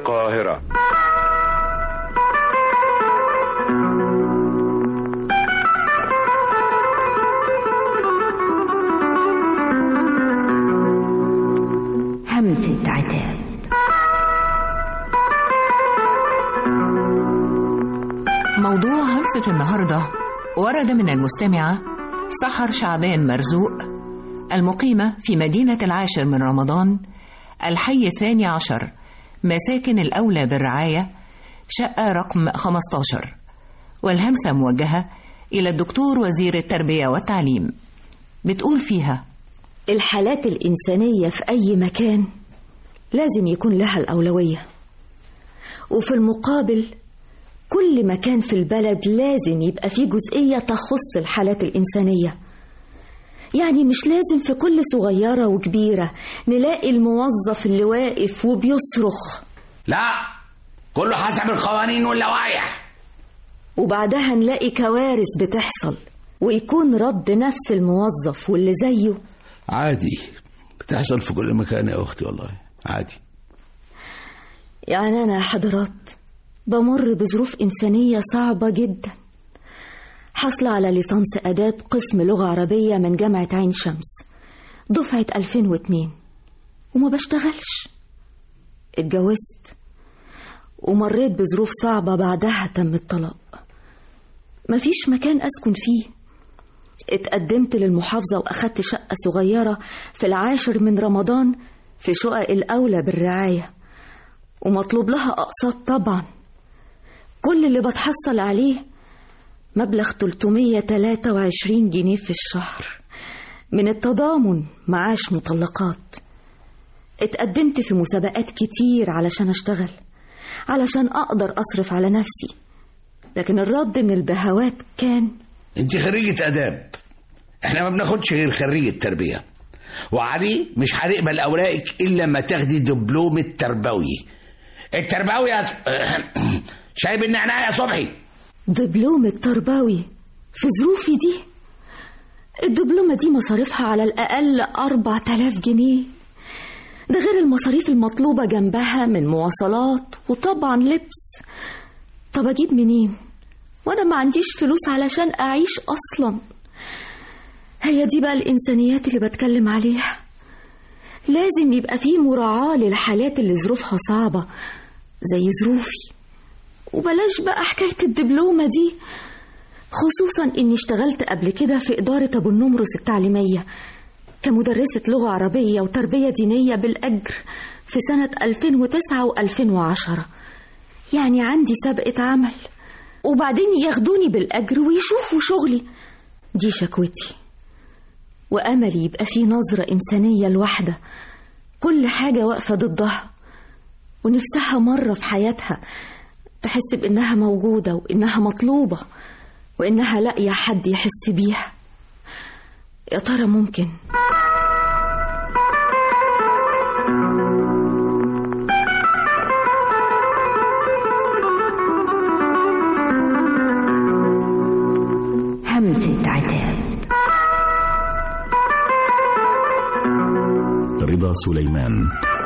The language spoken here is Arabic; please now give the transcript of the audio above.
القاهرة. همسة عتاب. موضوع همسة النهاردة ورد من المستمعة سحر شعبان مرزوق، المقيمة في مدينة 10 من رمضان، الحي 12، مساكن الأولى بالرعاية، شقة رقم 15، والهمسة موجهة إلى الدكتور وزير التربية والتعليم. بتقول فيها: الحالات الإنسانية في أي مكان لازم يكون لها الأولوية، وفي المقابل كل مكان في البلد لازم يبقى فيه جزئية تخص الحالات الإنسانية. يعني مش لازم في كل صغيرة وكبيرة نلاقي الموظف اللي واقف وبيصرخ، لا، كله حسب القوانين واللوائح. وبعدها نلاقي كوارث بتحصل ويكون رد نفس الموظف واللي زيه عادي. بتحصل في كل مكان يا أختي، والله عادي. يعني أنا حضرات بمر بظروف إنسانية صعبة جدا. حصل على ليسانس آداب قسم لغة عربية من جامعة عين شمس دفعة 2002، وما بشتغلش. اتجوزت ومريت بظروف صعبة، بعدها تم الطلاق. مفيش مكان أسكن فيه. اتقدمت للمحافظة وأخدت شقة صغيرة في 10 من رمضان في شقق الأولى بالرعاية، ومطلوب لها أقساط طبعا. كل اللي بتحصل عليه مبلغ 323 جنيه في الشهر من التضامن معاش مطلقات. اتقدمت في مسابقات كتير علشان أشتغل، علشان أقدر أصرف على نفسي، لكن الرد من البهوات كان: انت خريجة آداب، احنا ما بناخدش غير خريجة تربية، وعلي مش هنقبل أوراقك إلا ما تاخدي دبلوم التربوي. التربوي شايب النعناع يا صبحي. دبلوم التربوي في ظروفي دي؟ الدبلومة دي مصاريفها على الأقل 4000 جنيه، ده غير المصاريف المطلوبة جنبها من مواصلات وطبعا لبس. طب أجيب منين وأنا ما عنديش فلوس علشان أعيش أصلا؟ هي دي بقى الإنسانيات اللي بتكلم عليها. لازم يبقى فيه مراعاة للحالات اللي ظروفها صعبة زي ظروفي، وبلاش بقى حكاية الدبلومة دي، خصوصا إني اشتغلت قبل كده في إدارة أبو النمرس التعليمية كمدرسة لغة عربية وتربية دينية بالأجر في سنة 2009 و2010. يعني عندي سابقة عمل، وبعدين ياخدوني بالأجر ويشوفوا شغلي. دي شكوتي، وأملي يبقى فيه نظرة إنسانية لوحدة كل حاجة واقفة ضدها، ونفسها مرة في حياتها تحس بإنها موجودة وإنها مطلوبة وإنها لاقية حد يحس بيها. يا ترى ممكن؟ همسة عتاب. رضا سليمان.